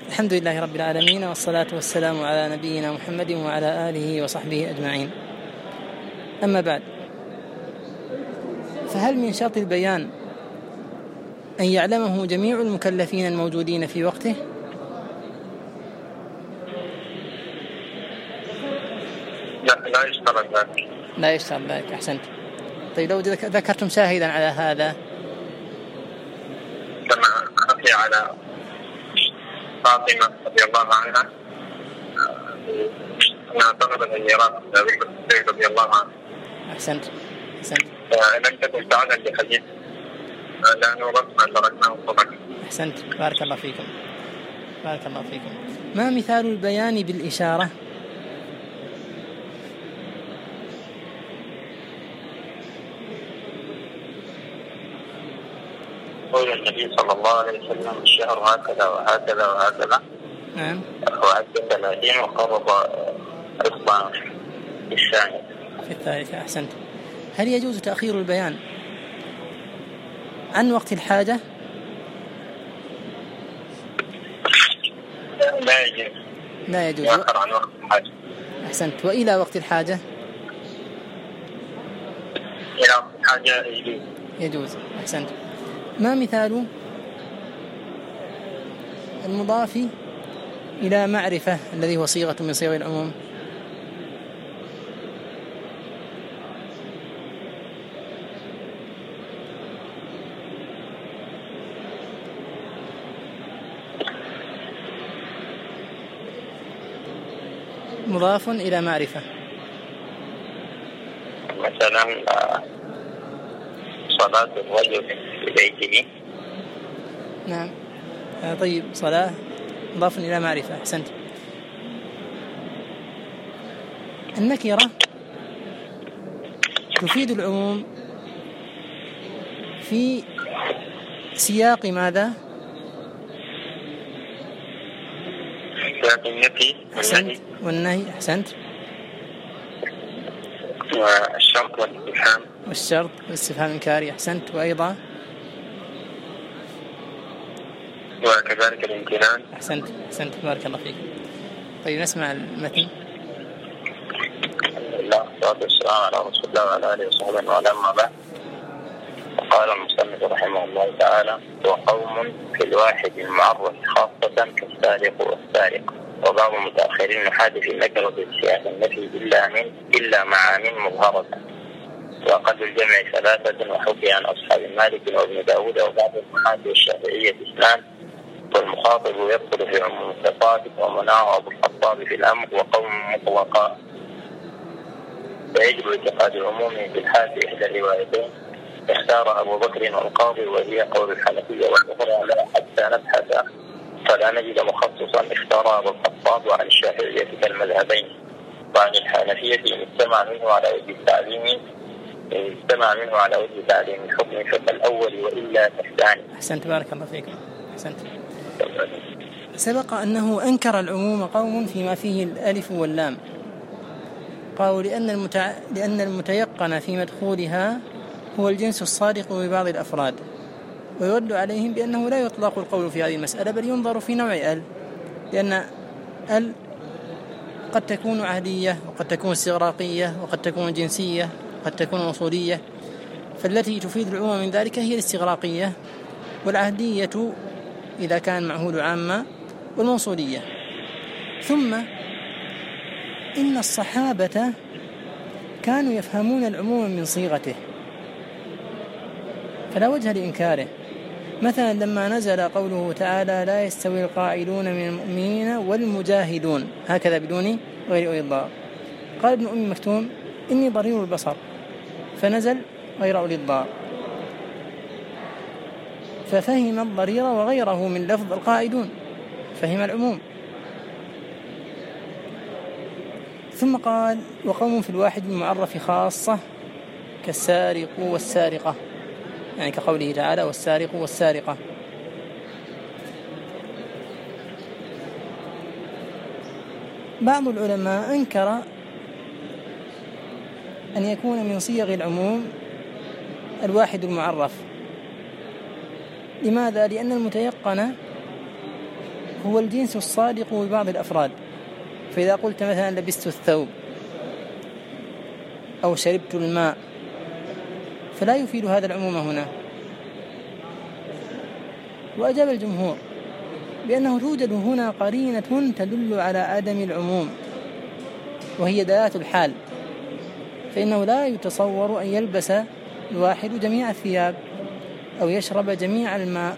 الحمد لله رب العالمين، والصلاة والسلام على نبينا محمد وعلى آله وصحبه أجمعين. أما بعد، فهل من شرط البيان أن يعلمه جميع المكلفين الموجودين في وقته؟ لا يشترط ذلك. لا يشترط ذلك. أحسنت. طيب لو ذكرتم شاهدا على هذا؟ كما خفي على فاطمة رضي الله عنها أنها طلبت الميراث رضي الله عنه. أحسنت. لم تكن تعلم بحديث لا نورث ما تركناه صدقة. أحسنت، بارك الله فيكم. ما مثال البيان بالإشارة؟ قول النبي صلى الله عليه وسلم: الشهر هكذا وهكذا وهكذا. نعم. وعد 30 وقرض إصبع في الثالثة. أحسنت. هل يجوز تأخير البيان عن وقت الحاجة؟ لا يجوز. يؤخر عن وقت الحاجة. أحسنت. وإلى وقت الحاجة؟ إلى وقت الحاجة يجوز. أحسنت. ما مثال المضاف إلى معرفة الذي هو صيغة من صيغ العموم؟ مضاف إلى معرفة، مثلا صلاة الرجل في بيته. نعم. طيب، صلاة مضاف إلى معرفة. أحسنت. النكرة تفيد العموم في سياق ماذا؟ سياق النفي والنهي. أحسنت. والشرط والاستفهام الإنكاري. أحسنت. وأيضا وكذلك الامتنان. أحسنت بارك الله فيك. طيب، نسمع المتن. والصلاة والسلام على رسول الله وعلى آله وصحبه وعلى بعد. قال المصنف رحمه الله تعالى: وقوم في الواحد المعرف خاصة كالسارق والسارق. وبعض المتأخرين يحادث النكرة بسياق النفي إلا مع من مظهرة. وأقل الجمع 3، وحكي عن أصحاب مالك وابن داود وبعض المحادث الشافعية 2. والمخاطب يدخل في عموم الصفات، ومنعه أبو الخطاب في الأمر وقوم مطلقا. فيجب اعتقاد العموم في الحال في إحدى الروايتين. اختار أبو بكر والقاضي، وهي قول الحنفية، والأخرى لا حتى نبحث فلا نجد مخصصا. اختار أبو الخطاب وعن الشافعية كالمذهبين، وعن الحنفية إن استمع منه على وجه تعليم الحكم فالأول وإلا فالثاني. أحسنت بارك الله فيكم. أحسنت. سبق أنه أنكر العموم قوم فيما فيه الألف واللام، قالوا لأن المتيقن في مدخولها هو الجنس الصادق ببعض الأفراد، ويرد عليهم بأنه لا يطلق القول في هذه المسألة، بل ينظر في نوع ال، لأن ال قد تكون عهدية، وقد تكون استغراقية، وقد تكون جنسية، وقد تكون وصولية. فالتي تفيد العموم من ذلك هي الاستغراقية، والعهدية إذا كان معهول عامة، والموصولية. ثم إن الصحابة كانوا يفهمون العموم من صيغته، فلا وجه لإنكاره. مثلا لما نزل قوله تعالى: لا يستوي القاعدون من المؤمنين والمجاهدون، هكذا بدون غير أولي الضرر. قال ابن أم مكتوم: إني ضرير البصر، فنزل غير أولي الضرر، ففهم الضرير وغيره من لفظ القاعدون، فهم العموم. ثم قال: وقوم في الواحد المعرف خاصة كالسارق والسارقة، يعني كقوله تعالى: والسارق والسارقة. بعض العلماء أنكر أن يكون من صيغ العموم الواحد المعرف. لماذا؟ لأن المتيقن هو الجنس الصادق ببعض الأفراد، فإذا قلت مثلا لبست الثوب أو شربت الماء فلا يفيد هذا العموم هنا. وأجاب الجمهور بأنه توجد هنا قرينة تدل على عدم العموم، وهي دلالة الحال، فإنه لا يتصور أن يلبس الواحد جميع الثياب أو يشرب جميع الماء،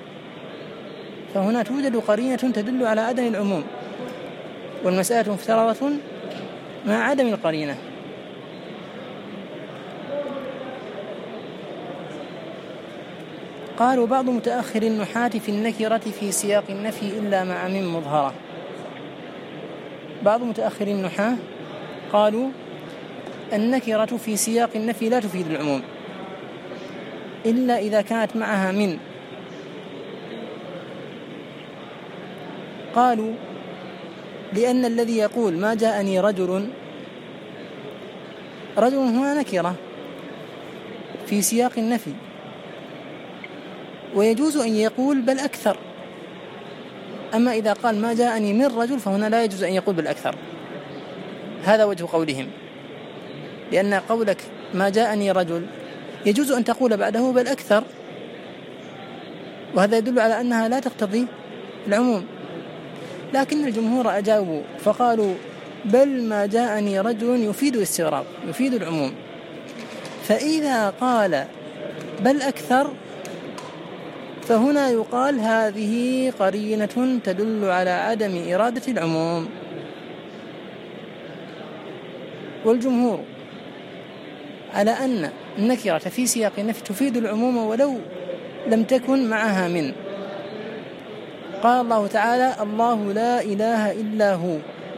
فهنا توجد قرينة تدل على عدم العموم، والمسألة مفترضة مع عدم القرينة. قالوا بعض متأخر النحاة في النكرة في سياق النفي إلا مع من مظهرة. بعض متأخر النحاة قالوا النكرة في سياق النفي لا تفيد العموم إلا إذا كانت معها من. قالوا لأن الذي يقول ما جاءني رجل هنا نكرة في سياق النفي، ويجوز أن يقول بل أكثر. أما إذا قال ما جاءني من رجل فهنا لا يجوز أن يقول بل أكثر. هذا وجه قولهم، لأن قولك ما جاءني رجل يجوز أن تقول بعده بل أكثر، وهذا يدل على أنها لا تقتضي العموم. لكن الجمهور أجابوا فقالوا بل ما جاءني رجل يفيد الاستغراق، يفيد العموم، فإذا قال بل أكثر فهنا يقال هذه قرينة تدل على عدم إرادة العموم. والجمهور على أن النكرة في سياق النفي تفيد العموم ولو لم تكن معها من. قال الله تعالى الله لا إله إلا هو،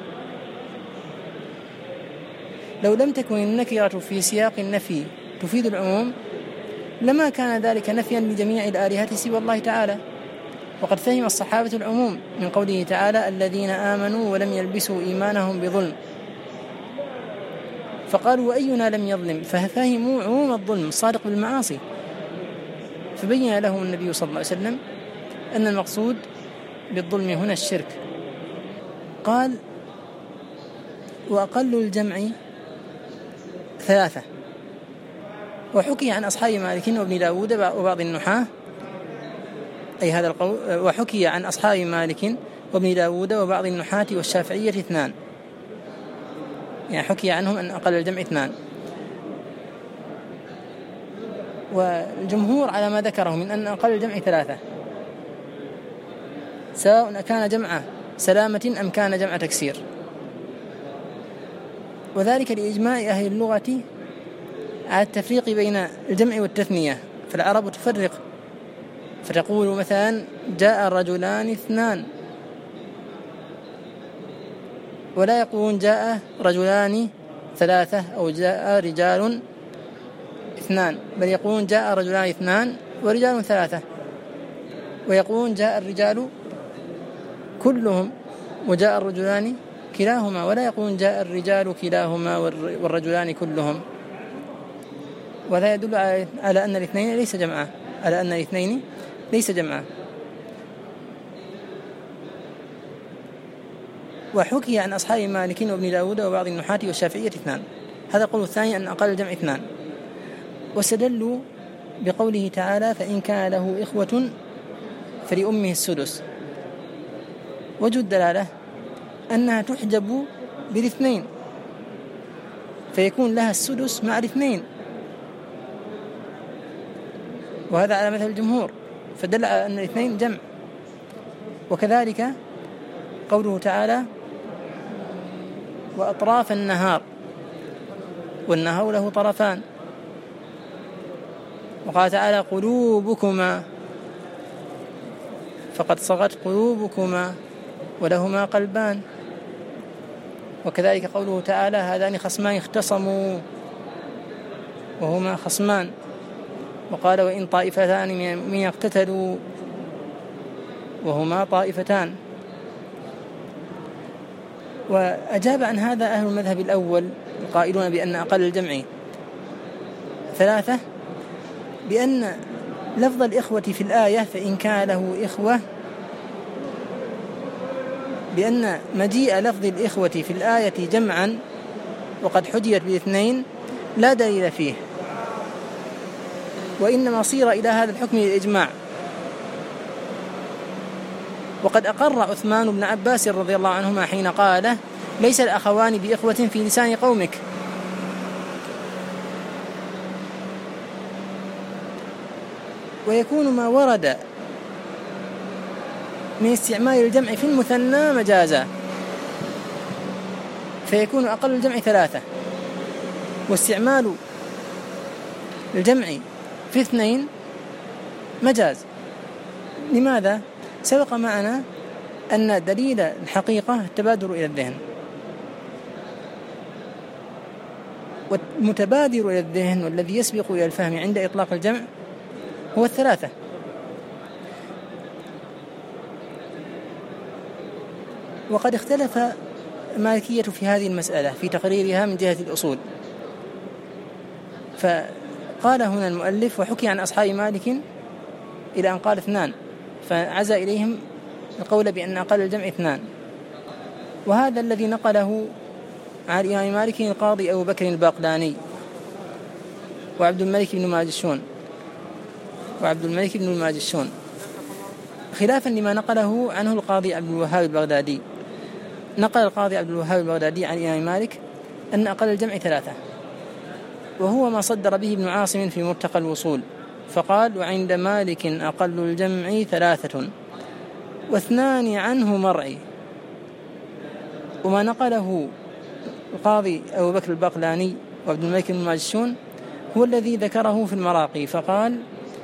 لو لم تكن النكرة في سياق النفي تفيد العموم لما كان ذلك نفيا لجميع الآلهة سوى الله تعالى. وقد فهم الصحابة العموم من قوله تعالى الذين آمنوا ولم يلبسوا إيمانهم بظلم، فقالوا وأينا لم يظلم، ففهموا عموم الظلم الصادق بالمعاصي، فبين لهم النبي صلى الله عليه وسلم أن المقصود بالظلم هنا الشرك. قال وأقل الجمع 3. وحكي عن أصحاب مالك وابن داود وبعض النحاة، أي هذا القول، وحكي عن أصحاب مالك وابن داود وبعض النحاة والشافعية 2، يعني حكي عنهم أن أقل الجمع 2. والجمهور على ما ذكره من أن أقل الجمع 3، سواء كان جمع سلامة أم كان جمع تكسير، وذلك لإجماع أهل اللغة على التفريق بين الجمع والتثنية. فالعرب تفرق فتقول مثلا جاء الرجلان 2، ولا يقولون جاء رجلان 3 أو جاء رجال 2، بل يقولون جاء رجلان 2 ورجال 3، ويقولون جاء الرجال كلهم وجاء الرجلان كلاهما، ولا يقولون جاء الرجال كلاهما والرجلان كلهم. وهذا يدل على أن الاثنين ليس جمعا، على أن الاثنين ليس جمعا. وحكي عن أصحاب مالك وابن داود وبعض النحاة والشافعية 2، هذا القول الثاني أن أقل الجمع 2. واستدلوا بقوله تعالى فإن كان له إخوة فلأمه السدس. وجه الدلالة أنها تحجب بالاثنين، فيكون لها السدس مع الاثنين، وهذا على مثل الجمهور، فدل على أن الاثنين جمع. وكذلك قوله تعالى وأطراف النهار، والنهار له طرفان. وقال تعالى قلوبكما، فقد صغت قلوبكما ولهما قلبان. وكذلك قوله تعالى هذان خصمان اختصموا وهما خصمان. وقال وإن طائفتان من اقتتلوا وهما طائفتان. وأجاب عن هذا أهل المذهب الأول القائلون بأن أقل الجمع 3 بأن لفظ الإخوة في الآية فإن كان له إخوة بأن مجيء لفظ الإخوة في الآية جمعا وقد حجيت بالاثنين لا دليل فيه، وإنما صير إلى هذا الحكم للإجماع. وقد أقر عثمان بن عباس رضي الله عنهما حين قال: ليس الأخوان بإخوة في لسان قومك. ويكون ما ورد من استعمال الجمع في المثنى مجازا، فيكون أقل الجمع 3، واستعمال الجمع في 2 مجاز. لماذا؟ سبق معنا أن دليل الحقيقة التبادر إلى الذهن، والمتبادر إلى الذهن والذي يسبق إلى الفهم عند إطلاق الجمع هو 3. وقد اختلف المالكية في هذه المسألة في تقريرها من جهة الأصول، فقال هنا المؤلف: وحكي عن أصحاب مالك إلى أن قال 2، فعزى إليهم القول بأن أقل الجمع 2. وهذا الذي نقله عن الإمام مالك القاضي أبو بكر الباقلاني وعبد الملك بن الماجشون، خلافا لما نقله عنه القاضي عبد الوهاب البغدادي. نقل القاضي عبد الوهاب البغدادي عن الإمام مالك أن أقل الجمع 3، وهو ما صدر به ابن عاصم في مرتقى الوصول، فقال: وعند مالك أقل الجمع 3 و2 عنه مرعي. وما نقله القاضي أبو بكر الباقلاني وعبد الملك بن الماجشون هو الذي ذكره في المراقي، فقال: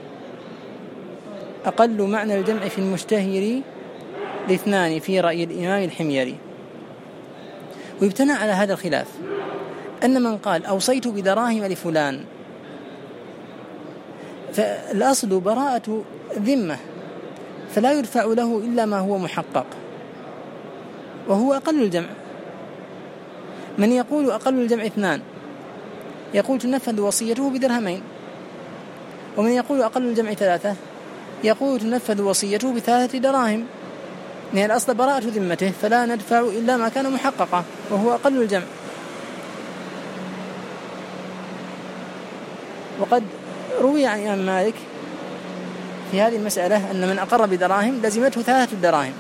أقل معنى الجمع في المشتهر 2 في رأي الإمام الحميري. ويبتنى على هذا الخلاف أن من قال: أوصيت بدراهم لفلان، فالأصل براءة ذمة، فلا يدفع له إلا ما هو محقق، وهو أقل الجمع. من يقول أقل الجمع 2 يقول تنفذ وصيته بدرهمين، ومن يقول أقل الجمع 3 يقول تنفذ وصيته ب3 دراهم، لأن الأصل براءة ذمته، فلا ندفع إلا ما كان محققا وهو أقل الجمع. وقد روي عن الإمام مالك في هذه المسألة أن من أقر بدراهم لزمته 3 دراهم،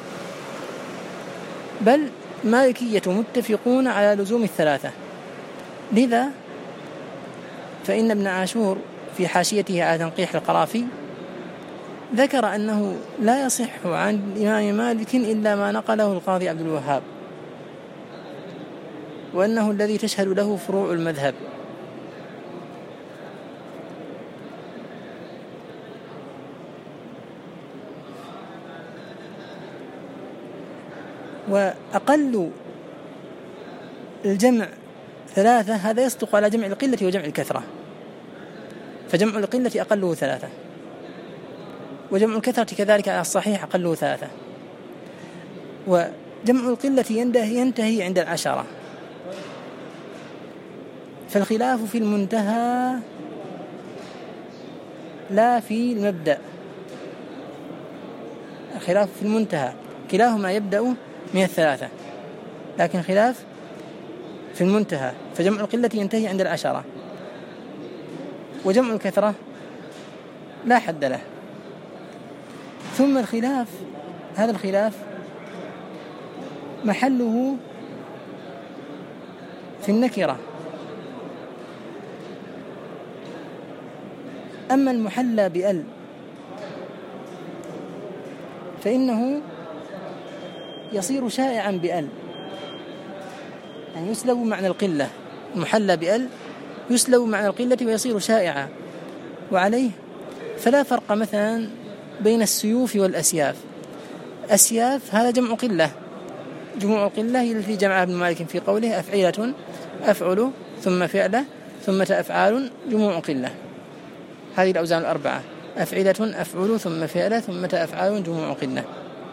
بل مالكية متفقون على لزوم 3. لذا فإن ابن عاشور في حاشيته على تنقيح القرافي ذكر أنه لا يصح عن الإمام مالك إلا ما نقله القاضي عبد الوهاب، وأنه الذي تشهد له فروع المذهب. وأقل الجمع 3 هذا يصدق على جمع القلة وجمع الكثرة، فجمع القلة أقله 3، وجمع الكثرة كذلك على الصحيح أقله 3، وجمع القلة ينتهي عند 10. فالخلاف في المنتهى لا في المبدأ. الخلاف في المنتهى، كلاهما يبدأ من 3، لكن خلاف في المنتهى، فجمع القلة ينتهي عند 10، وجمع الكثرة لا حد له. ثم الخلاف، هذا الخلاف محله في النكرة. أما المحلى بأل فإنه يصير شائعا بأل، يعني يسلب معنى القلة. المحلى بأل يسلب معنى القلة ويصير شائعا. وعليه فلا فرق مثلا بين السيوف والأسياف. أسياف هذا جمع قلة، جموع القلة هي التي جمعها ابن مالك في قوله: أفعلة أفعل ثم فعلة ثم أفعال جموع قلة. هذه الأوزان 4، أفعلة أفعل ثم فعلة ثم أفعال جموع قلة.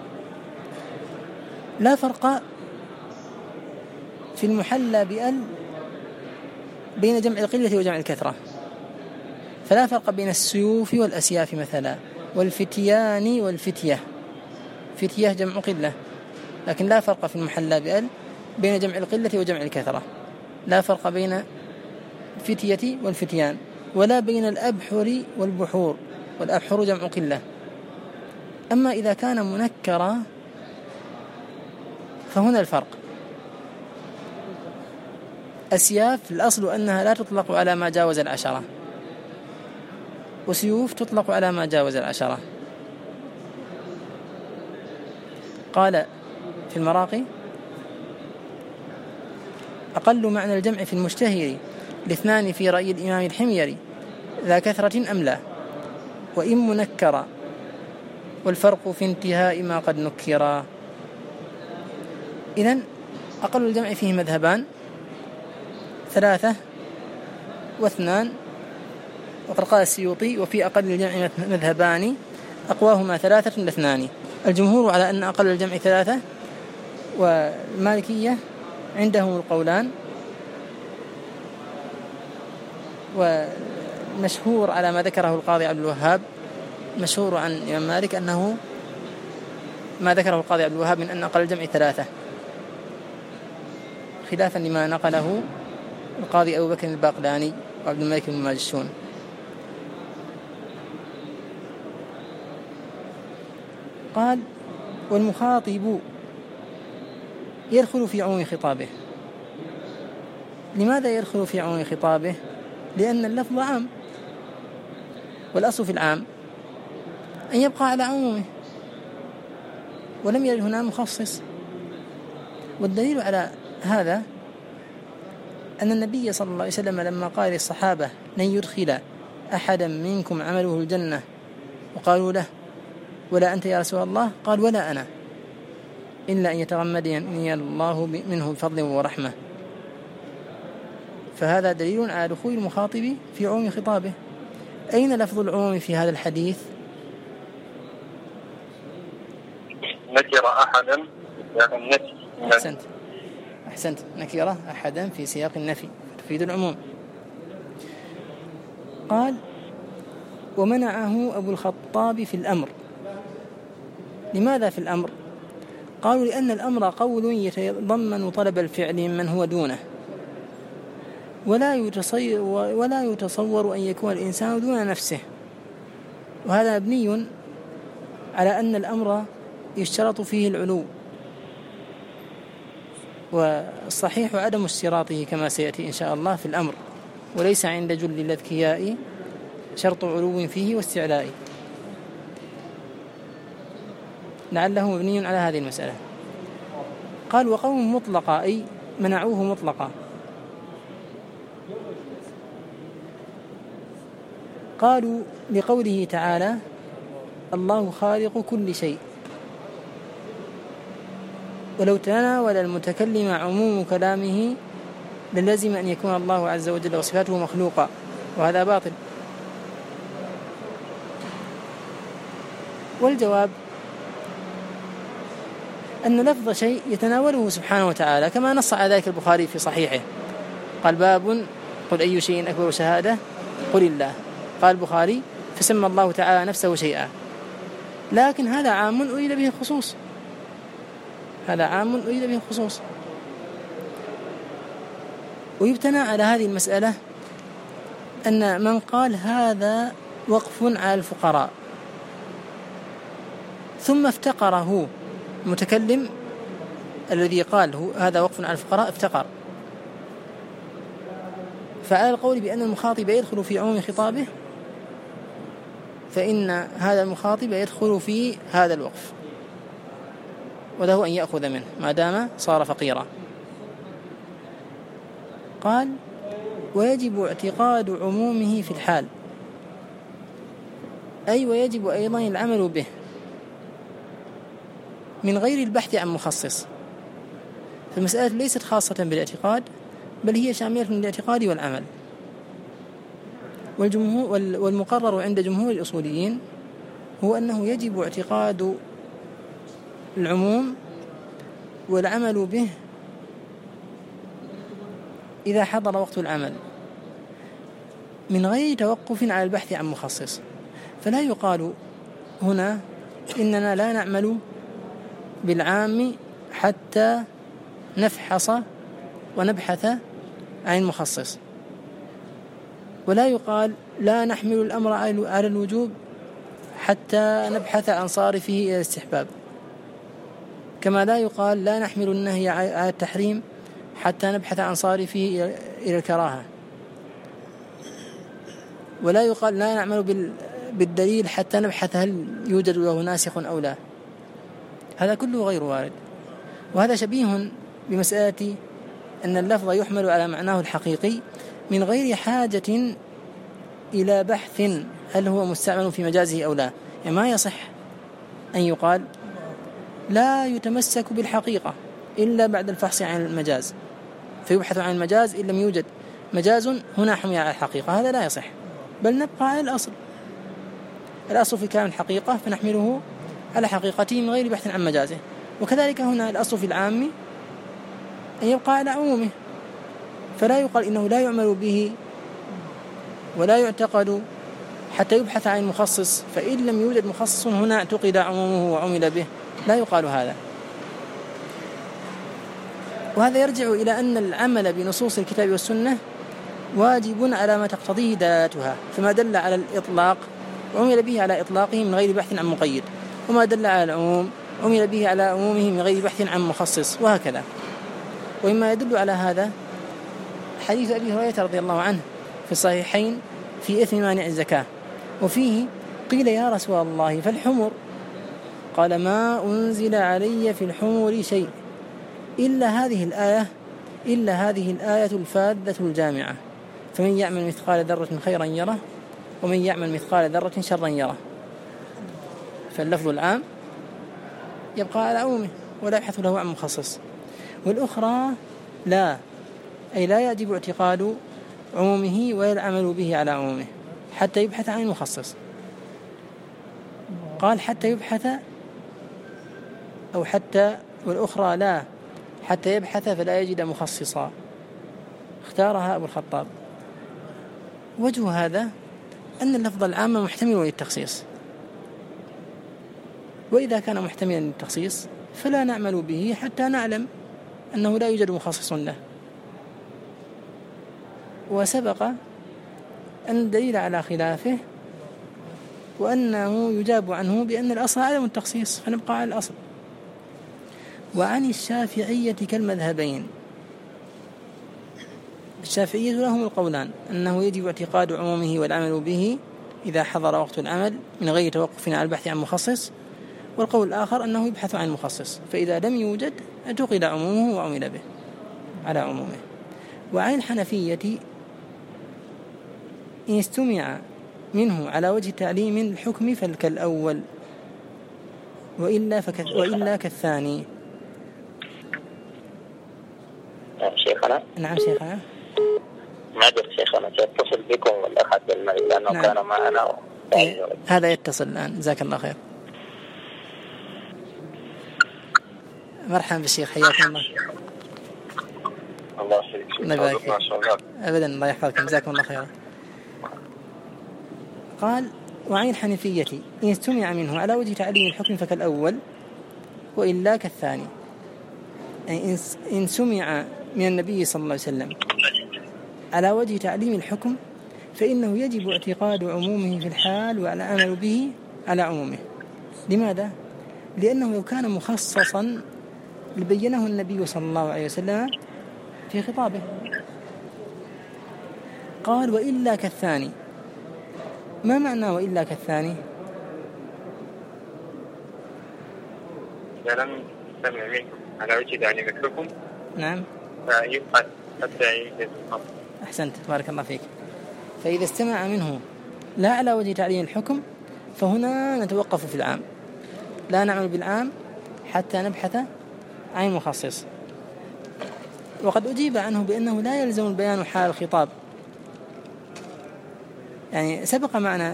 لا فرق في المحلى بأل بين جمع القلة وجمع الكثرة، فلا فرق بين السيوف والأسياف مثلا، والفتيان والفتية. فتية جمع قلة، لكن لا فرق في المحلى بأل بين جمع القلة وجمع الكثرة، لا فرق بين الفتية والفتيان، ولا بين الأبحر والبحور، والأبحر جمع قلة. أما إذا كان منكرا فهنا الفرق. أسياف الأصل أنها لا تطلق على ما جاوز 10، وسيوف تطلق على ما جاوز 10. قال في المراقي: أقل معنى الجمع في المشتهر الاثنان في رأي الإمام الحميري ذا كثرة أم لا، وإن منكرا، والفرق في انتهاء ما قد نكرا. إذن أقل الجمع فيه مذهبان، 3 و2، وقد قال السيوطي: وفي أقل الجمع مذهبان أقواهما 3 و2. الجمهور على أن أقل الجمع 3، والمالكية عندهم القولان، ومشهور على ما ذكره القاضي عبد الوهاب، مشهور عن الإمام مالك أنه ما ذكره القاضي عبد الوهاب من أن أقل الجمع 3، خلافا لما نقله القاضي أبو بكر الباقلاني وعبد الملك بن ماجشون. قال: والمخاطب يدخل في عموم خطابه. لماذا يدخل في عموم خطابه؟ لأن اللفظ عام، والأصل في العام أن يبقى على عمومه، ولم يرد هنا مخصص. والدليل على هذا أن النبي صلى الله عليه وسلم لما قال للصحابة: لن يدخل أحدا منكم عمله الجنة، وقالوا له: ولا أنت يا رسول الله؟ قال: ولا أنا، إلا أن يتغمدني الله منه بفضل ورحمة. فهذا دليل على دخول المخاطب في عموم خطابه. أين لفظ العموم في هذا الحديث؟ نكر أحدا أحسنت، نكر أحدا في سياق النفي تفيد العموم. قال: ومنعه أبو الخطاب في الأمر. لماذا في الأمر؟ قالوا: لأن الأمر قول يتضمن طلب الفعل ممن هو دونه، ولا يتصور أن يكون الإنسان دون نفسه، وهذا مبني على أن الأمر يشترط فيه العلو، والصحيح عدم اشتراطه كما سيأتي إن شاء الله في الأمر، وليس عند جل الأذكياء شرط علو فيه واستعلاء، لعله مبني على هذه المسألة. قال: وقوم مطلقا، أي منعوه مطلقا. قالوا: لقوله تعالى: الله خالق كل شيء. ولو تناول المتكلم عموم كلامه للزم أن يكون الله عز وجل وصفاته مخلوقا، وهذا باطل. والجواب أن لفظ شيء يتناوله سبحانه وتعالى، كما نص على ذلك البخاري في صحيحه، قال: باب قل أي شيء أكبر شهادة؟ قل الله. قال البخاري: فسمى الله تعالى نفسه شيئا. لكن هذا عام أريد به الخصوص، هذا عام أريد به الخصوص. ويبتنى على هذه المسألة أن من قال هذا وقف على الفقراء ثم افتقره المتكلم الذي قال هذا وقف على الفقراء، افتقر. فعلى القول بأن المخاطب يدخل في عموم خطابه، فإن هذا المخاطب يدخل في هذا الوقف، وله أن يأخذ منه ما دام صار فقيرا. قال: ويجب اعتقاد عمومه في الحال، أي ويجب أيضا العمل به من غير البحث عن مخصص. فالمسألة ليست خاصة بالاعتقاد، بل هي شاملة من الاعتقاد والعمل. والمقرر عند جمهور الأصوليين هو أنه يجب اعتقاد العموم والعمل به إذا حضر وقت العمل، من غير توقف على البحث عن مخصص. فلا يقال هنا إننا لا نعمل بالعام حتى نفحص ونبحث عن مخصص. ولا يقال لا نحمل الأمر على الوجوب حتى نبحث عن صارفه إلى الاستحباب، كما لا يقال لا نحمل النهي على التحريم حتى نبحث عن صارفه إلى الكراهة. ولا يقال لا نعمل بالدليل حتى نبحث هل يوجد له ناسخ أو لا. هذا كله غير وارد. وهذا شبيه بمسألة أن اللفظ يحمل على معناه الحقيقي من غير حاجة إلى بحث هل هو مستعمل في مجازه أو لا. يعني ما يصح أن يقال لا يتمسك بالحقيقة إلا بعد الفحص عن المجاز، فيبحث عن المجاز إن لم يوجد مجاز هنا حمي على الحقيقة. هذا لا يصح، بل نبقى على الأصل في كلام الحقيقة فنحمله على حقيقته من غير بحث عن مجازه. وكذلك هنا الأصل في العام أن يبقى على عمومه، فلا يقال إنه لا يعمل به ولا يعتقد حتى يبحث عن مخصص، فإن لم يوجد مخصص هنا اعتقد عمومه وعمل به. لا يقال هذا. وهذا يرجع إلى أن العمل بنصوص الكتاب والسنة واجب على ما تقتضيه دلالتها، فما دل على الإطلاق عمل به على إطلاقه من غير بحث عن مقيد، وما دل على العموم عمل به على عمومه من غير بحث عن مخصص، وهكذا. ومما يدل على هذا حديث أبي هريرة رضي الله عنه في الصحيحين في إثم مانع الزكاة، وفيه قيل يا رسول الله فالحمر؟ قال ما أنزل علي في الحمر شيء إلا هذه الآية الفاذة الجامعة، فمن يعمل مثقال ذرة خيرا يره ومن يعمل مثقال ذرة شرا يره. فاللفظ العام يبقى على عمومه ولا يبحث له عن مخصص. والأخرى لا، أي لا يجب اعتقاد عمومه ولا العمل به على عمومه حتى يبحث عن المخصص. قال حتى يبحث أو حتى، والأخرى لا حتى يبحث فلا يجد مخصصا، اختارها أبو الخطاب. وجه هذا أن اللفظ العام محتمل للتخصيص، وإذا كان محتملا للتخصيص فلا نعمل به حتى نعلم أنه لا يوجد مخصص له. وسبق أن الدليل على خلافه وأنه يجاب عنه بأن الأصل عدم التخصيص، فنبقى على الأصل. وعن الشافعية كالمذهبين، الشافعية لهم القولان أنه يجب اعتقاد عمومه والعمل به إذا حضر وقت العمل من غير توقف على البحث عن مخصص، والقول الآخر أنه يبحث عن مخصص، فإذا لم يوجد اعتقد عمومه وعمل به على عمومه. وعن الحنفية إن استمع منه على وجه تعليم الحكم فكالأول وإلا كالثاني. شيخنا. نعم شيخنا. ما أدري شيخنا سأتصل بكم ولا أحد المعي لأنه نعم. كان معنا هذا يتصل الآن. جزاك الله خير. مرحبا بالشيخ، حياكم الله. الله يحفظك. أبدا الله يحفظكم، جزاكم الله خيرا. قال وعن الحنفية إن استمع منه على وجه تعليم الحكم فكالأول وإلا كالثاني، يعني إن سمع من النبي صلى الله عليه وسلم على وجه تعليم الحكم فإنه يجب اعتقاد عمومه في الحال والعمل به على عمومه. لماذا؟ لأنه لو كان مخصصا لبينه النبي صلى الله عليه وسلم في خطابه. قال وإلا كالثاني. ما معنى وإلا كالثاني؟ إذا لم يستمع منكم على وجه تعليم الحكم نعم فيبقى حتى يجد الخطأ. أحسنت، بارك الله فيك. فإذا استمع منه لا على وجه تعليم الحكم فهنا نتوقف في العام، لا نعمل بالعام حتى نبحث عن مخصص. وقد أجيب عنه بأنه لا يلزم البيان حال الخطاب. يعني سبق معنا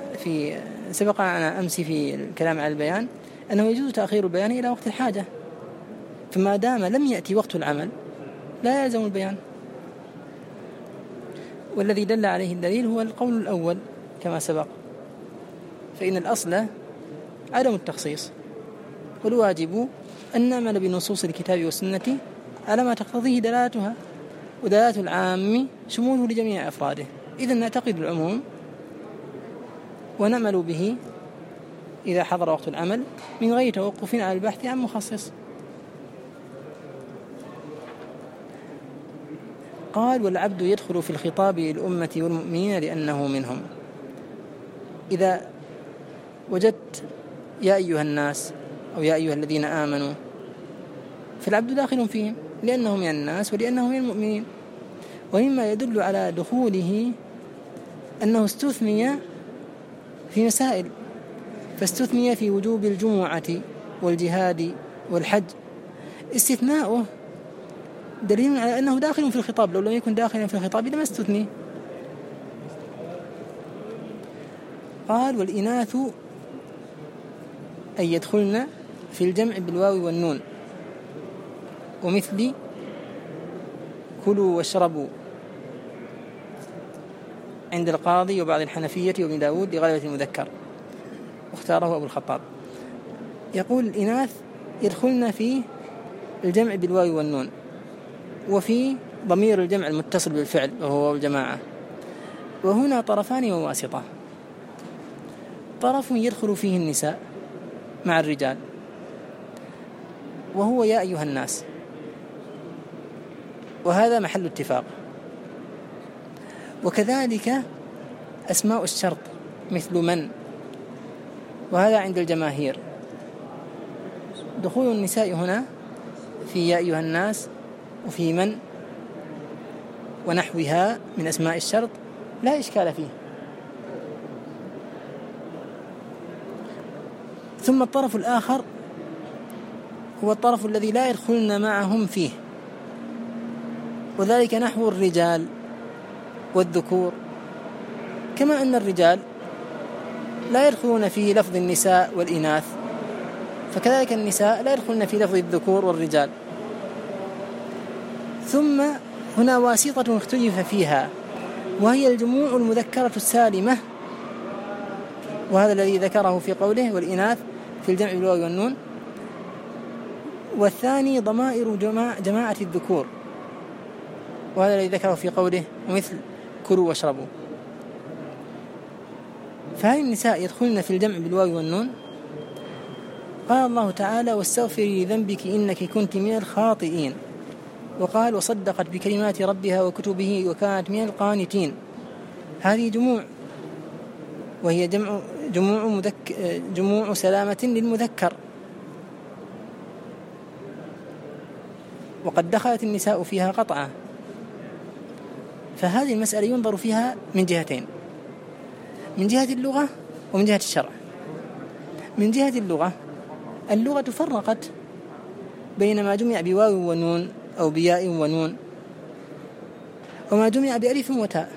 أمس في الكلام على البيان أنه يجوز تأخير البيان إلى وقت الحاجة، فما دام لم يأتي وقت العمل لا يلزم البيان. والذي دل عليه الدليل هو القول الأول كما سبق، فإن الأصل عدم التخصيص، والواجب أن نعمل بنصوص الكتاب والسنة على ما تقتضيه دلالتها، ودلالة العام شموله لجميع أفراده. إذن نعتقد العموم ونعمل به إذا حضر وقت العمل من غير توقف على البحث عن مخصص. قال: والعبد يدخل في الخطاب للأمة والمؤمنين لأنه منهم. إذا وجدت يا أيها الناس أو يا أيها الذين آمنوا، فالعبد داخل فيهم لأنه من الناس ولأنه من المؤمنين. ومما يدل على دخوله أنه استثني في مسائل، فاستثني في وجوب الجمعة والجهاد والحج. استثناؤه دليل على أنه داخل في الخطاب، لو لم يكن داخلا في الخطاب لما استثني. قال: والإناث أن يدخلن في الجمع بالواو والنون، ومثل كلوا واشربوا عند القاضي وبعض الحنفية وابن داود لغلبة المذكر، واختاره أبو الخطاب. يقول: الإناث يدخلن في الجمع بالواو والنون، وفي ضمير الجمع المتصل بالفعل وهو الجماعة. وهنا طرفان وواسطة. طرف يدخل فيه النساء مع الرجال، وهو يا أيها الناس، وهذا محل اتفاق. وكذلك أسماء الشرط مثل من، وهذا عند الجماهير. دخول النساء هنا في يا أيها الناس وفي من ونحوها من أسماء الشرط لا إشكال فيه. ثم الطرف الآخر هو الطرف الذي لا يدخلن معهم فيه، وذلك نحو الرجال والذكور، كما أن الرجال لا يدخلون في لفظ النساء والإناث، فكذلك النساء لا يدخلن في لفظ الذكور والرجال. ثم هنا واسطة اختلف فيها، وهي الجموع المذكرة السالمة، وهذا الذي ذكره في قوله: والإناث في الجمع بالواو والنون. والثاني ضمائر جماعة الذكور، وهذا الذي ذكره في قوله: ومثل كلوا واشربوا. فهل النساء يدخلن في الجمع بالواو والنون؟ قال الله تعالى: واستغفري لذنبك إنك كنت من الخاطئين. وقال: وصدقت بكلمات ربها وكتبه وكانت من القانتين. هذه جموع، وهي جموع سلامة للمذكر، وقد دخلت النساء فيها قطعا. فهذه المسألة ينظر فيها من جهتين: من جهة اللغة ومن جهة الشرع. من جهة اللغة فرقت بين ما جمع بواو ونون أو بياء ونون وما جمع بألف وتاء.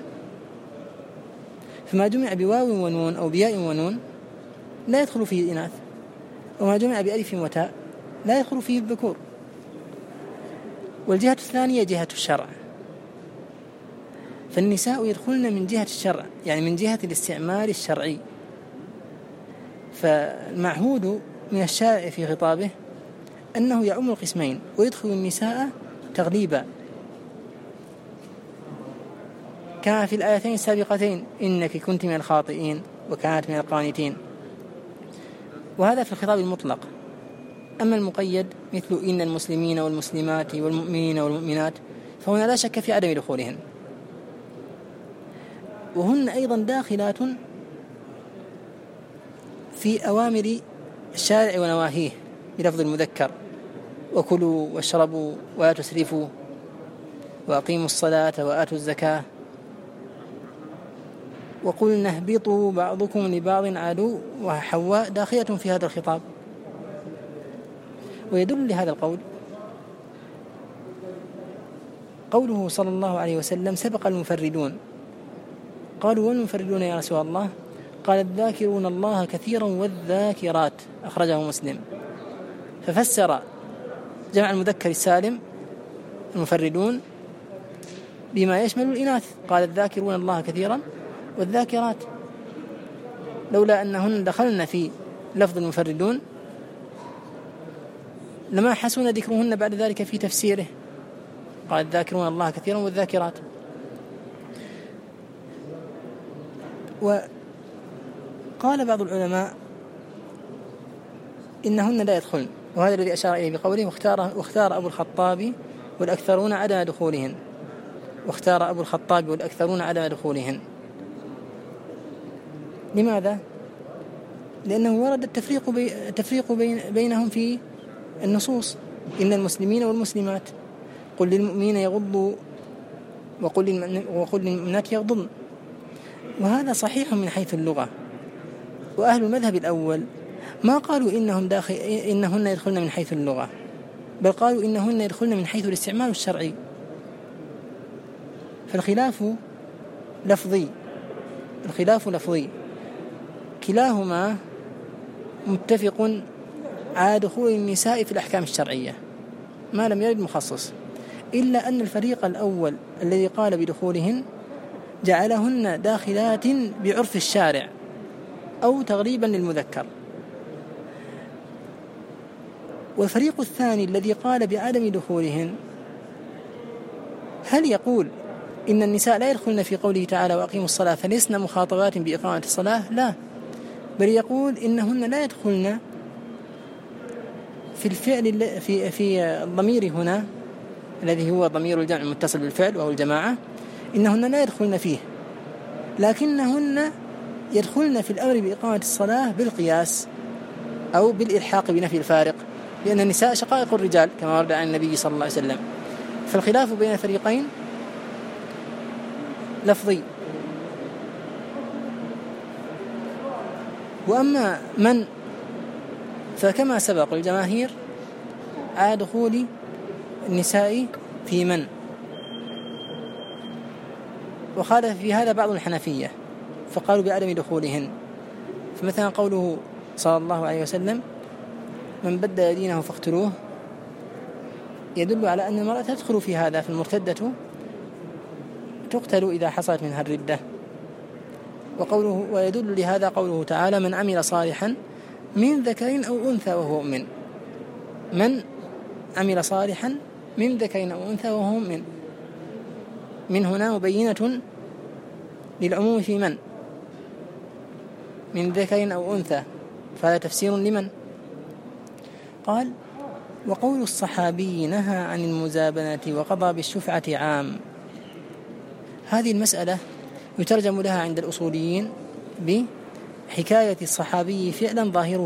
فما جمع بواو ونون أو بياء ونون لا يدخل فيه الإناث، وما جمع بألف وتاء لا يدخل فيه الذكور. والجهة الثانية جهة الشرع، فالنساء يدخلن من جهة الشرع، يعني من جهة الاستعمال الشرعي. فالمعهود من الشارع في خطابه أنه يعم القسمين ويدخل النساء تغليبا، كان في الآيتين السابقتين: إنك كنت من الخاطئين وكانت من القانتين. وهذا في الخطاب المطلق. أما المقيد مثل إن المسلمين والمسلمات والمؤمنين والمؤمنات، فهنا لا شك في عدم دخولهن. وهن أيضا داخلات في أوامر الشارع ونواهيه بلفظ المذكر: وكلوا واشربوا ولا تسرفوا وأقيموا الصلاة وآتوا الزكاة. وقلنا اهبطوا بعضكم لبعض عدو، وحواء داخلة في هذا الخطاب. ويدل لهذا القول قوله صلى الله عليه وسلم: سبق المفردون. قالوا: والمفردون يا رسول الله؟ قال: الذاكرون الله كثيرا والذاكرات، أخرجه مسلم. ففسر جمع المذكر السالم المفردون بما يشمل الإناث، قال: الذاكرون الله كثيرا والذاكرات، لولا أنهن دخلن في لفظ المفردون لما حسن ذكرهن بعد ذلك في تفسيره، قال الذاكرون الله كثيرا والذاكرات. وقال بعض العلماء إنهن لا يدخلن، وهذا الذي أشار إليه بقوله واختار أبو الخطاب والأكثرون عدم دخولهن، واختار أبو الخطاب والأكثرون عدم دخولهن. لماذا؟ لأنه ورد التفريق بينهم في النصوص، إن المسلمين والمسلمات، قل للمؤمنين يغضوا وقل للمؤمنات يغضضن، وهذا صحيح من حيث اللغة. وأهل المذهب الأول ما قالوا إنهن يدخلن من حيث اللغة، بل قالوا إنهن يدخلن من حيث الاستعمال الشرعي. فالخلاف لفظي، كلاهما متفق على دخول النساء في الأحكام الشرعية ما لم يرد مخصص، إلا أن الفريق الأول الذي قال بدخولهن جعلهن داخلات بعرف الشارع أو تغريبا للمذكر، والفريق الثاني الذي قال بعدم دخولهن هل يقول إن النساء لا يدخلن في قوله تعالى وأقيموا الصلاة فليسن مخاطبات بإقامة الصلاة؟ لا، بل يقول إنهن لا يدخلن في الفعل في الضمير هنا الذي هو ضمير الجمع المتصل بالفعل وهو الجماعة، إنهن لا يدخلن فيه، لكنهن يدخلن في الأمر بإقامة الصلاة بالقياس أو بالإلحاق بنفي الفارق، لأن النساء شقائق الرجال كما ورد عن النبي صلى الله عليه وسلم. فالخلاف بين الفريقين لفظي. وأما من فكما سبق الجماهير على دخول النساء في من، وخالف في هذا بعض الحنفية فقالوا بعدم دخولهن. فمثلا قوله صلى الله عليه وسلم من بدل دينه فاقتلوه يدل على أن المرأة تدخل في هذا، فالمرتدة تقتل إذا حصلت منها الردة. وقوله ويدل لهذا قوله تعالى من عمل صالحا من ذكر أو أنثى وهو مؤمن، من عمل صالحا من ذكر أو أنثى وهو مؤمن، من هنا مبينة للعموم في من ذكر أو أنثى، فهذا تفسير لمن. قال وقول الصحابي نهى عن المزابنة وقضى بالشفعة عام. هذه المسألة يترجم لها عند الأصوليين بحكاية الصحابي فعلا ظاهره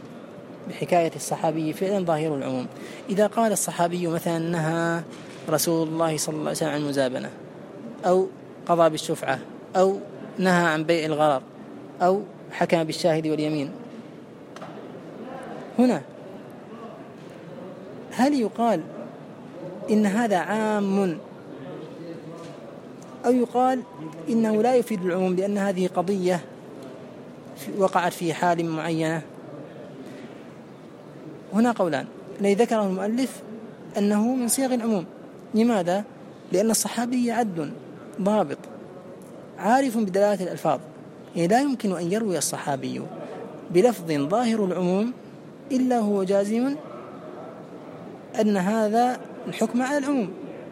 العموم، إذا قال الصحابي مثلا نهى رسول الله صلى الله عليه وسلم عن المزابنة، أو قضى بالشفعة، أو نهى عن بيع الغرر، أو حكم بالشاهد واليمين، هنا هل يقال إن هذا عام، أو يقال إنه لا يفيد العموم لأن هذه قضية وقعت في حال معينة؟ هنا قولان، الذي ذكره المؤلف أنه من صيغ العموم. لماذا؟ لأن الصحابي عدل ضابط عارف بدلالة الألفاظ، يعني لا يمكن أن يروي الصحابي بلفظ ظاهر العموم إلا هو جازم أن هذا الحكم على العموم.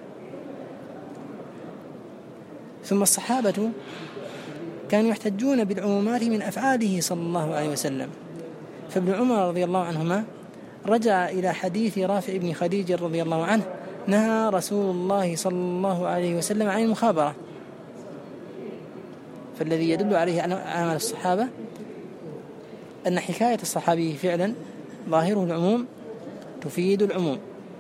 ثم الصحابة كانوا يحتجون بالعمومات من أفعاله صلى الله عليه وسلم. فابن عمر رضي الله عنهما رجع إلى حديث رافع بن خديج رضي الله عنه نهى رسول الله صلى الله عليه وسلم عن المخابرة، فالذي يدل عليه عمل الصحابة أن حكاية الصحابي فعلا ظاهره العموم تفيد العموم.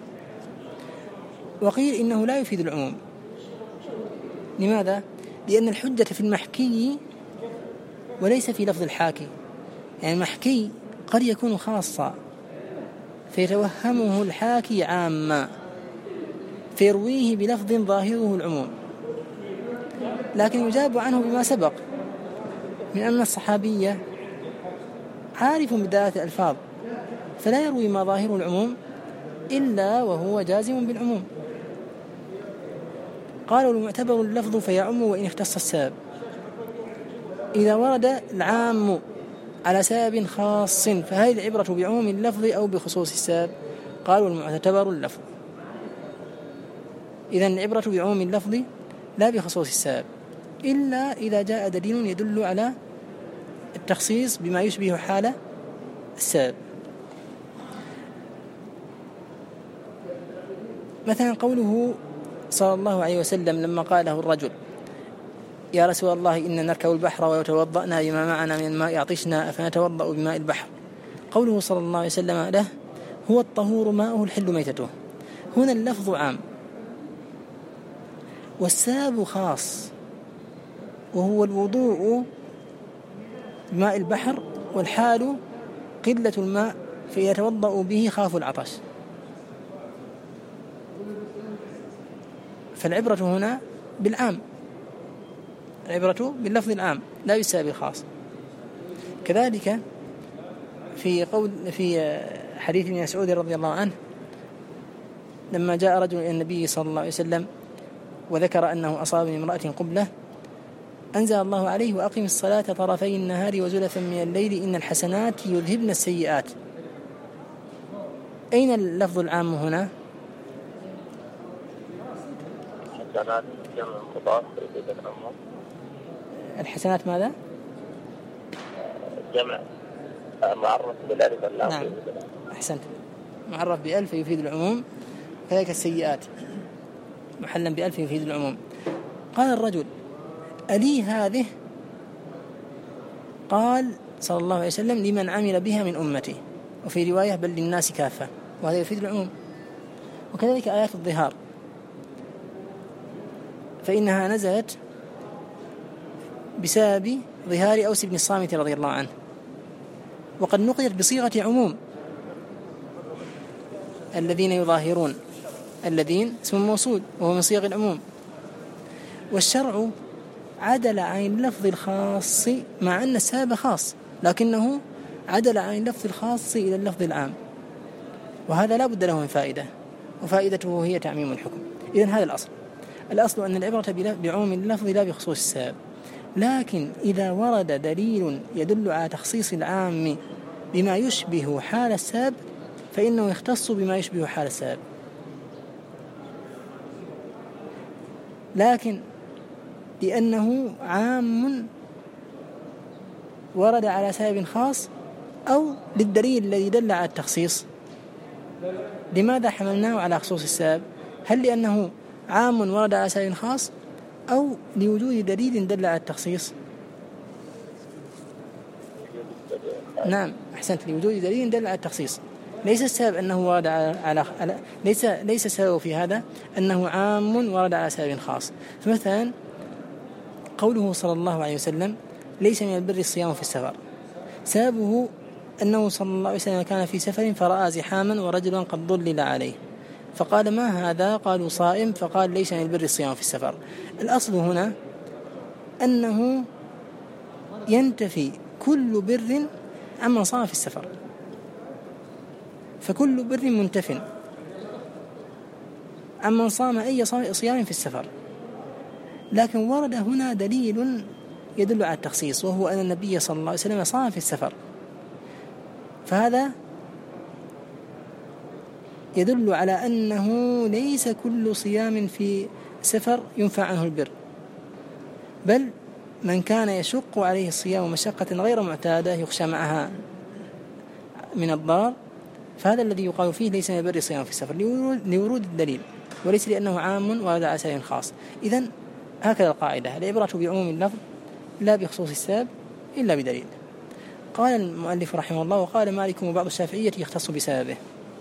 وقيل إنه لا يفيد العموم. لماذا؟ لأن الحجة في المحكي وليس في لفظ الحاكي، يعني المحكي قد يكون خاصا فيتوهمه الحاكي عاما فيرويه بلفظ ظاهره العموم، لكن يجاب عنه بما سبق من أن الصحابية عارف بدلالة الألفاظ فلا يروي ما ظاهره العموم إلا وهو جازم بالعموم. قالوا المعتبر اللفظ فيعم وإن اختص السبب، إذا ورد العام على سبب خاص فهل العبرة بعموم اللفظ أو بخصوص السبب؟ قال والمعتبر اللفظ. إذن العبرة بعموم اللفظ لا بخصوص السبب، إلا إذا جاء دليل يدل على التخصيص بما يشبه حال السبب. مثلا قوله صلى الله عليه وسلم لما قاله الرجل: يا رسول الله إن نركب البحر ويتوضأنا بما معنا من الماء يعطشنا أفنتوضأ بماء البحر. قوله صلى الله عليه وسلم له: هو الطهور ماؤه الحل ميتته. هنا اللفظ عام والسبب خاص، وهو الوضوء بماء البحر، والحال قلة الماء فيتوضأ به خاف العطش. فالعبرة هنا بالعام، العبرة باللفظ العام لا بالسبب الخاص. كذلك في حديث ابن مسعود رضي الله عنه لما جاء رجل إلى النبي صلى الله عليه وسلم وذكر أنه أصاب من امرأة قبلة، أنزل الله عليه: وأقم الصلاة طرفي النهار وزلفا من الليل إن الحسنات يذهبن السيئات. أين اللفظ العام هنا؟ الحسنات جمع مضاف يفيد العموم. الحسنات ماذا؟ جمع معرف بالألف واللام. نعم أحسنت، معرف بألف يفيد العموم، كذلك السيئات محلا بألف يفيد العموم. قال الرجل: ألي هذه؟ قال صلى الله عليه وسلم: لمن عمل بها من أمتي، وفي رواية: بل للناس كافة، وهذا يفيد العموم. وكذلك آيات الظهار فإنها نزلت بسبب ظهار أوس بن الصامت رضي الله عنه، وقد نقلت بصيغة عموم: الذين يظاهرون، الذين اسم موصول وهو من صيغ العموم. والشرع عدل عن اللفظ الخاص مع أن السبب خاص، لكنه عدل عن اللفظ الخاص إلى اللفظ العام، وهذا لا بد له من فائدة، وفائدته هي تعميم الحكم. إذن هذا الأصل أن العبرة بعموم اللفظ لا بخصوص السبب. لكن إذا ورد دليل يدل على تخصيص العام بما يشبه حال السبب فإنه يختص بما يشبه حال السبب. لكن لأنه عام ورد على سبب خاص أو للدليل الذي دل على التخصيص، لماذا حملناه على خصوص السبب؟ هل لأنه عام ورد على سبب خاص أو لوجود دليل دل على التخصيص؟ نعم أحسنت، لوجود دليل دل على التخصيص. ليس السبب أنه ورد على ليس السبب في هذا أنه عام ورد على سبب خاص. فمثلا قوله صلى الله عليه وسلم: ليس من البر الصيام في السفر، سببه أنه صلى الله عليه وسلم كان في سفر فرأى زحاما ورجلا قد ضلل عليه، فقال: ما هذا؟ قالوا: صائم. فقال: ليس من البر الصيام في السفر. الأصل هنا أنه ينتفي كل بر عمن صام في السفر، فكل بر منتف عمن صام أي صيام في السفر. لكن ورد هنا دليل يدل على التخصيص، وهو أن النبي صلى الله عليه وسلم صام في السفر، فهذا يدل على أنه ليس كل صيام في سفر ينفع عنه البر، بل من كان يشق عليه الصيام مشقة غير معتادة يخشى معها من الضرر، فهذا الذي يقال فيه ليس من البر الصيام في السفر لورود الدليل، وليس لأنه عام ورد على سبب خاص. إذن هكذا القاعدة: العبرة بعموم اللفظ لا بخصوص السبب إلا بدليل. قال المؤلف رحمه الله: وقال مالك وبعض الشافعية يختص بسببه.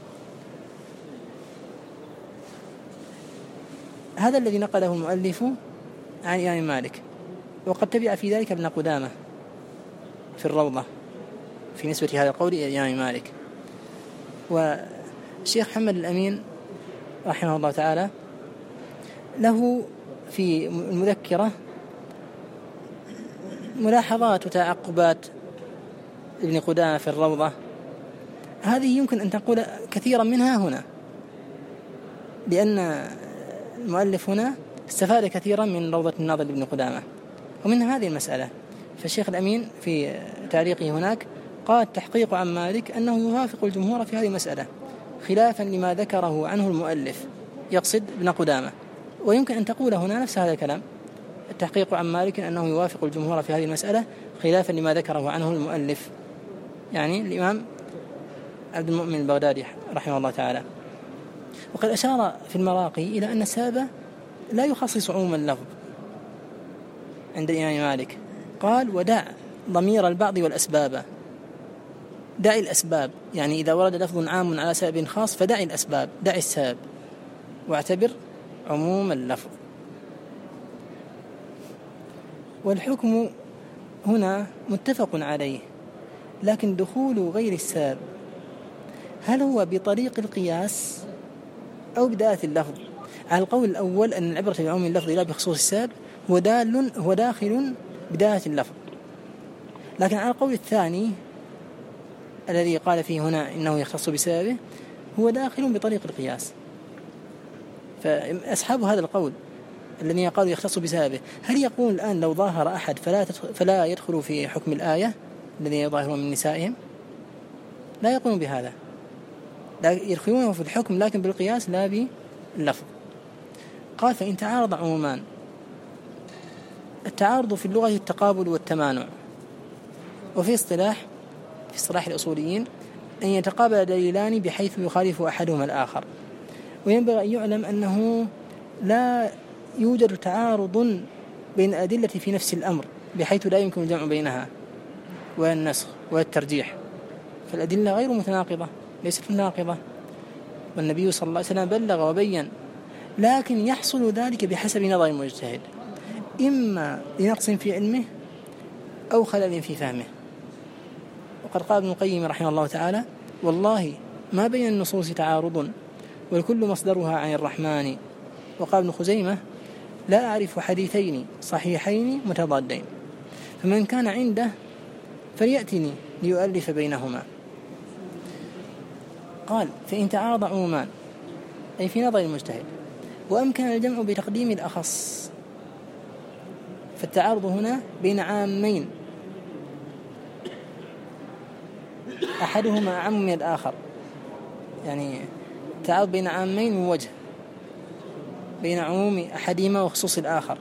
هذا الذي نقله المؤلف عن الإمام مالك، وقد تبع في ذلك ابن قدامة في الروضة في نسبة هذا القول إلى الإمام مالك. والشيخ محمد الأمين رحمه الله تعالى له في المذكرة ملاحظات وتعقبات ابن قدامة في الروضة، هذه يمكن أن تقول كثيرا منها هنا، لأن المؤلف هنا استفاد كثيرا من روضة الناظر لابن قدامة ومن هذه المسألة. فالشيخ الأمين في تعليقه هناك قال: التحقيق عن مالك أنه يوافق الجمهور في هذه المسألة، خلافا لما ذكره عنه المؤلف، يقصد ابن قدامة. ويمكن أن تقول هنا نفس هذا الكلام، التحقيق عن مالك أنه يوافق الجمهور في هذه المسألة خلافا لما ذكره عنه المؤلف، يعني الإمام عبد المؤمن البغدادي رحمه الله تعالى. وقد أشار في المراقي إلى أن السبب لا يخصص عموم اللفظ عند الإمام مالك، قال ودع ضمير البعض والأسباب، دع الأسباب، يعني إذا ورد لفظ عام على سبب خاص فدع الأسباب، دع السبب واعتبر عموم اللفظ. والحكم هنا متفق عليه، لكن دخول غير السبب هل هو بطريق القياس أو بداية اللفظ؟ على القول الأول أن العبرة بعموم اللفظ لا بخصوص السبب هو داخل بداية اللفظ، لكن على القول الثاني الذي قال فيه هنا إنه يختص بسببه هو داخل بطريق القياس. فأصحاب هذا القول الذين قالوا يختص بسببه هل يقول الآن لو ظاهر أحد فلا يدخل في حكم الآية الذين يظاهرون من نسائهم؟ لا يقولون بهذا، لا يدخلونه في الحكم لكن بالقياس لا باللفظ. قال فإن تعارض عمومان، التعارض في اللغة التقابل والتمانع، وفي اصطلاح الأصوليين أن يتقابل دليلان بحيث يخالف أحدهما الآخر. وينبغي أن يعلم أنه لا يوجد تعارض بين الأدلة في نفس الأمر بحيث لا يمكن الجمع بينها والنسخ والترجيح، فالأدلة غير متناقضة، ليست متناقضة، والنبي صلى الله عليه وسلم بلغ وبين، لكن يحصل ذلك بحسب نظر المجتهد، إما لنقص في علمه أو خلل في فهمه. وقد قال ابن القيم رحمه الله تعالى والله ما بين النصوص تعارض والكل مصدرها عن الرحمن. وقال ابن خزيمة لا أعرف حديثين صحيحين متضادين، فمن كان عنده فليأتني ليؤلف بينهما. قال فإن تعارض عمومان أي في نظر المجتهد وأمكن الجمع بتقديم الأخص، فالتعارض هنا بين عامين أحدهما أعم من الآخر، يعني تعارض بين عامين من وجه، بين عموم أحدهما وخصوص الآخر.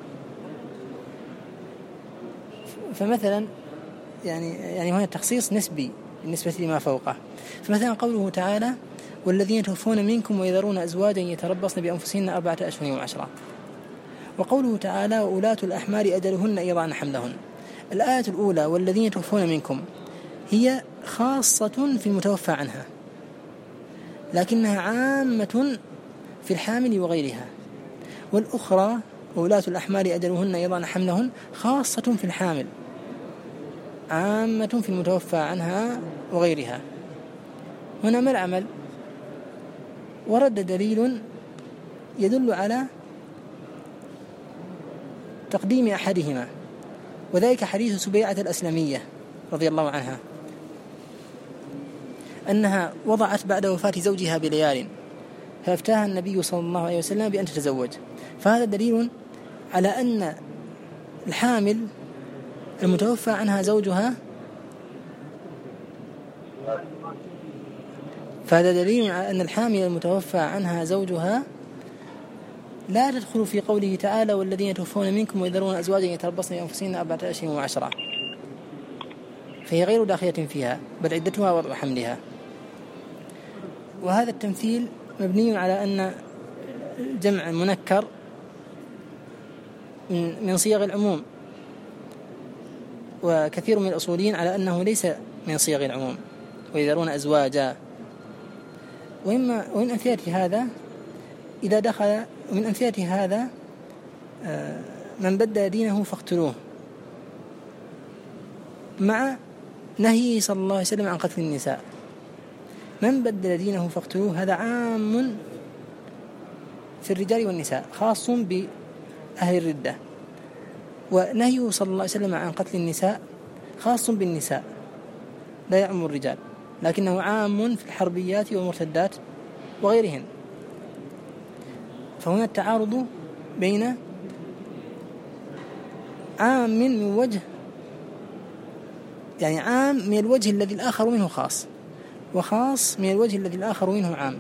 فمثلا يعني هنا التخصيص نسبي بالنسبة لما فوقه. فمثلا قوله تعالى والذين توفون منكم ويذرون أزواجا يتربصن بأنفسهن 4 أشهر و10، وقوله تعالى وأولاة الأحمال أجلهن إيضاع حملهن. الآية الأولى والذين توفون منكم هي خاصة في المتوفى عنها، لكنها عامة في الحامل وغيرها، والأخرى وأولاة الأحمال أجلهن إيضاع حملهن خاصة في الحامل عامة في المتوفى عنها وغيرها. هنا ما العمل؟ ورد دليل يدل على تقديم أحدهما، وذلك حديث سبيعة الأسلمية رضي الله عنها أنها وضعت بعد وفاة زوجها بليال فأفتاها النبي صلى الله عليه وسلم بأن تتزوج، فهذا دليل على أن الحامل المتوفى عنها زوجها، فهذا دليل على أن الحامل المتوفى عنها زوجها لا تدخل في قوله تعالى والذين توفون منكم ويذرون أزواجا يتربصن بأنفسهن 4 أشهر و10، فهي غير داخلة فيها بل عدتها وضع حملها. وهذا التمثيل مبني على أن جمع منكر من صيغ العموم، وكثير من الأصوليين على أنه ليس من صيغ العموم ويذرون أزواجا. ومن أمثلة هذا إذا دخل من أمثلة هذا من بدل دينه فاقتلوه، مع نهيه صلى الله عليه وسلم عن قتل النساء. من بدل دينه فاقتلوه هذا عام في الرجال والنساء خاص بأهل الردة، ونهيه صلى الله عليه وسلم عن قتل النساء خاص بالنساء لا يعم الرجال، لكنه عام في الحربيات والمرتدات وغيرهن. فهنا التعارض بين عام من وجه، يعني عام من الوجه الذي الآخر منه خاص، وخاص من الوجه الذي الآخر منه عام.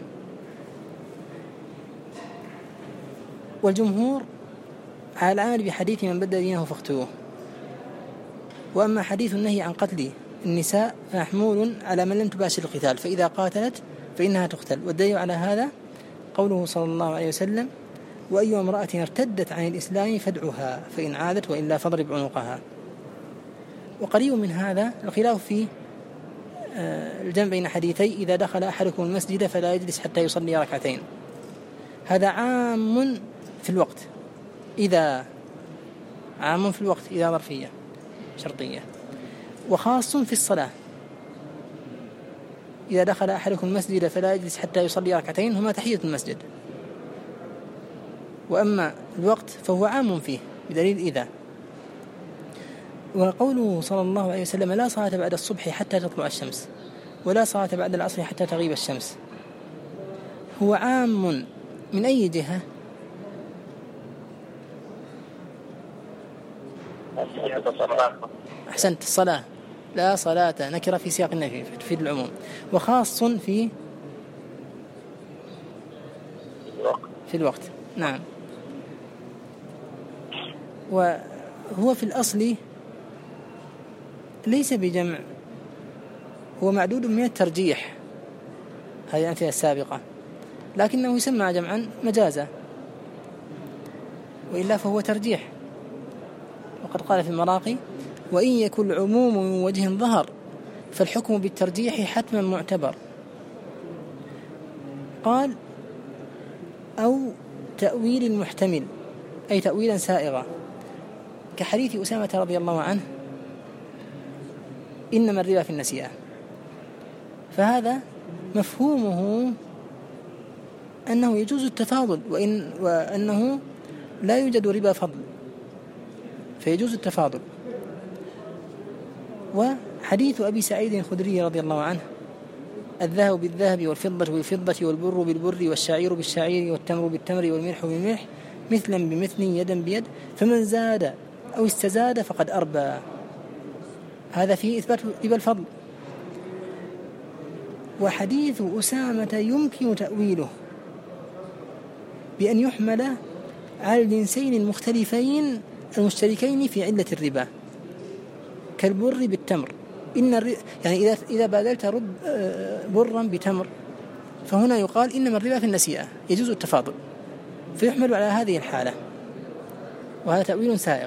والجمهور على العمل بحديث من بدل دينه فاقتلوه. وأما حديث النهي عن قتل النساء فمحمول على من لم تباشر القتال، فإذا قاتلت فإنها تقتل. والدليل على هذا قوله صلى الله عليه وسلم: وأي امرأة ارتدت عن الإسلام فادعها فإن عادت وإلا فاضرب عنقها. وقريب من هذا الخلاف في الجمع بين حديثي: إذا دخل أحدكم المسجد فلا يجلس حتى يصلي ركعتين. هذا عام في الوقت، إذا عام في الوقت إذا ظرفية شرطية، وخاص في الصلاة: إذا دخل أحدكم المسجد فلا يجلس حتى يصلي ركعتين، هما تحية المسجد. وأما الوقت فهو عام فيه بدليل إذا. وقوله صلى الله عليه وسلم: لا صلاة بعد الصبح حتى تطلع الشمس، ولا صلاة بعد العصر حتى تغيب الشمس، هو عام من أي جهة؟ أحسنت، الصلاة. لا صلاة نكرة في سياق النفي تفيد العموم، وخاص في الوقت. نعم. وهو في الأصل ليس بجمع، هو معدود من الترجيح، هذه الأمثلة السابقة، لكنه يسمى جمعا مجازا، وإلا فهو ترجيح. وقد قال في المراقي: وإن يكن العموم من وجه ظهر فالحكم بالترجيح حتما معتبر. قال: أو تأويل المحتمل، أي تأويلا سائغا، كحديث أسامة رضي الله عنه: إنما الربا في النسيئة. فهذا مفهومه أنه يجوز التفاضل، وأنه لا يوجد ربا فضل، فيجوز التفاضل. وحديث أبي سعيد الخدري رضي الله عنه: الذهب بالذهب والفضة بالفضة والبر بالبر والشعير بالشعير والتمر بالتمر والملح بالملح مثلا بمثل يدا بيد، فمن زاد أو استزاد فقد أربى. هذا فيه إثبات ربا الفضل. وحديث أسامة يمكن تأويله بأن يحمل على الجنسين المختلفين المشتركين في علة الربا، كالبر بالتمر. يعني إذا بادلت برا بتمر، فهنا يقال إنما الربا في النسيئة، يجوز التفاضل، فيحمل على هذه الحالة، وهذا تأويل سائغ.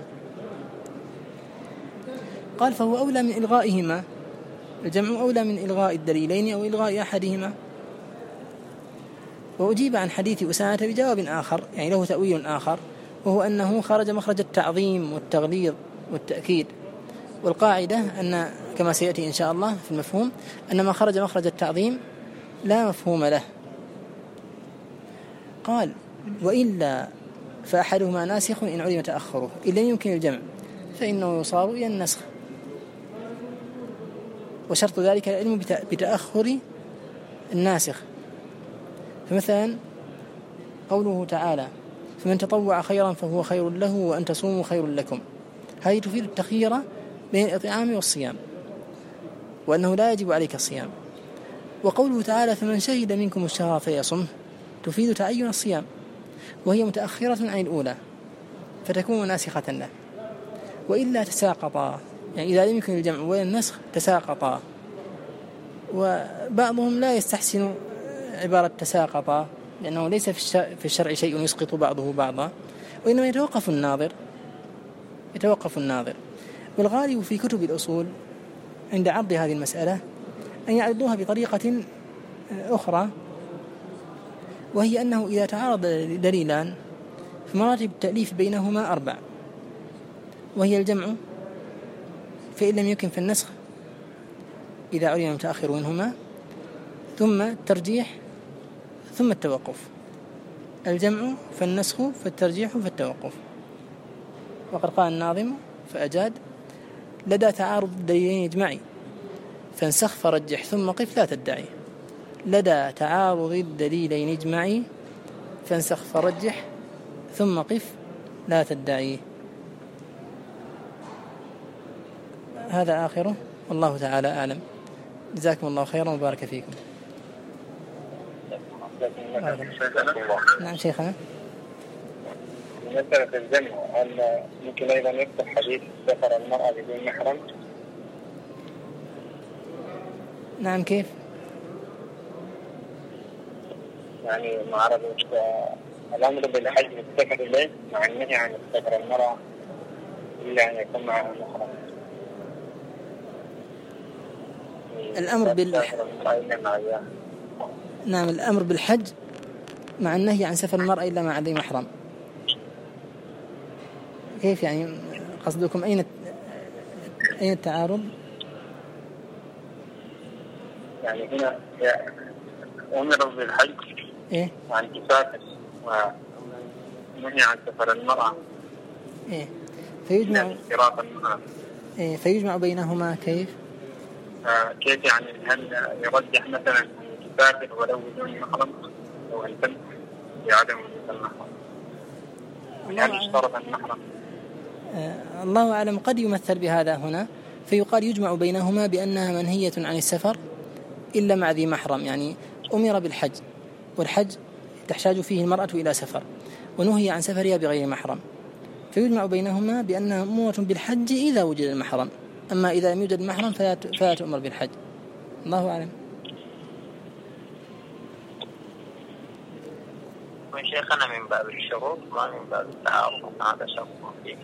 قال: فهو أولى من إلغائهما، الجمع أولى من إلغاء الدليلين أو إلغاء أحدهما. وأجيب عن حديث أسامة بجواب آخر، يعني له تأويل آخر، وهو أنه خرج مخرج التعظيم والتغليظ والتأكيد. والقاعدة أن كما سيأتي إن شاء الله في المفهوم أن ما خرج مخرج التعظيم لا مفهوم له. قال: وإلا فأحدهما ناسخ إن علم تأخره، إن لم يمكن الجمع فإنه يصار إلى النسخ، وشرط ذلك العلم بتأخر الناسخ. فمثلا قوله تعالى: فمن تطوع خيرا فهو خير له وأن تصوموا خير لكم، هذه تفيد التخيير بين الإطعام والصيام، وأنه لا يجب عليك الصيام. وقوله تعالى: فمن شهد منكم الشهر فيصمه، تفيد تعين الصيام، وهي متأخرة عن الأولى فتكون ناسخة له. وإلا تساقطا، يعني إذا لم يكن الجمع ولا النسخ تساقطا. وبعضهم لا يستحسن عبارة تساقطا، لأنه ليس في الشرع شيء يسقط بعضه بعضا، وإنما يتوقف الناظر. والغالب في كتب الأصول عند عرض هذه المسألة أن يعرضوها بطريقة أخرى، وهي أنه إذا تعارض دليلان فمراتب التأليف بينهما 4، وهي الجمع فإن لم يمكن فالنسخ إذا علم المتأخر منهما، ثم الترجيح، ثم التوقف. الجمع فالنسخ فالترجيح فالتوقف. وقد قال الناظم فأجاد: لدى تعارض الدليلين اجمعي فانسخ فرجح ثم قف لا تدعي. لدى تعارض الدليلين اجمعي فانسخ فرجح ثم قف لا تدعي. هذا آخره، والله تعالى أعلم. جزاكم الله خيرا وبارك فيكم. نعم شيخنا. بالنسبة للجمع هل ممكن أيضا يفتح حديث سفر المرأة بدون محرم؟ نعم كيف؟ يعني معرضة الأمر بالحج والسفر إليه مع النهي عن سفر المرأة إلا أن يكون معها محرم. نعم الأمر بالحج مع النهي عن سفر المرأة إلا مع ذي محرم. كيف يعني قصدكم أين التعارض؟ يعني هنا أمر بالحج إيه؟ عن تسافر ونهي عن سفر المرأة. إيه؟ فيجمع بينهما كيف؟ كيف يعني هل يرجح مثلا أن تسافر ولو بدون محرم أو أن تمت بعدم المحرم؟ يعني اشترط المحرم. الله أعلم قد يمثل بهذا هنا فيقال يجمع بينهما بأنها منهية عن السفر إلا مع ذي محرم، يعني أمر بالحج والحج تحتاج فيه المرأة إلى سفر ونهي عن سفرها بغير محرم، فيجمع بينهما بأنها مأمورة بالحج إذا وجد المحرم، أما إذا لم يوجد المحرم فلا تؤمر بالحج. الله أعلم. وشيخنا من باب الشروط ما من باب التعارض، هذا شرط فيه.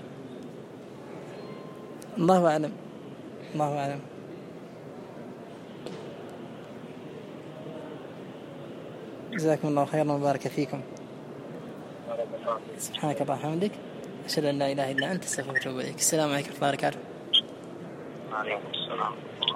الله أعلم. الله أعلم. جزاكم الله خيرا وبارك فيكم. سبحانك اللهم وبحمدك أشهد أن لا إله إلا أنت أستغفرك وأتوب إليك. السلام عليكم ورحمة الله وبركاته. وعليكم السلام.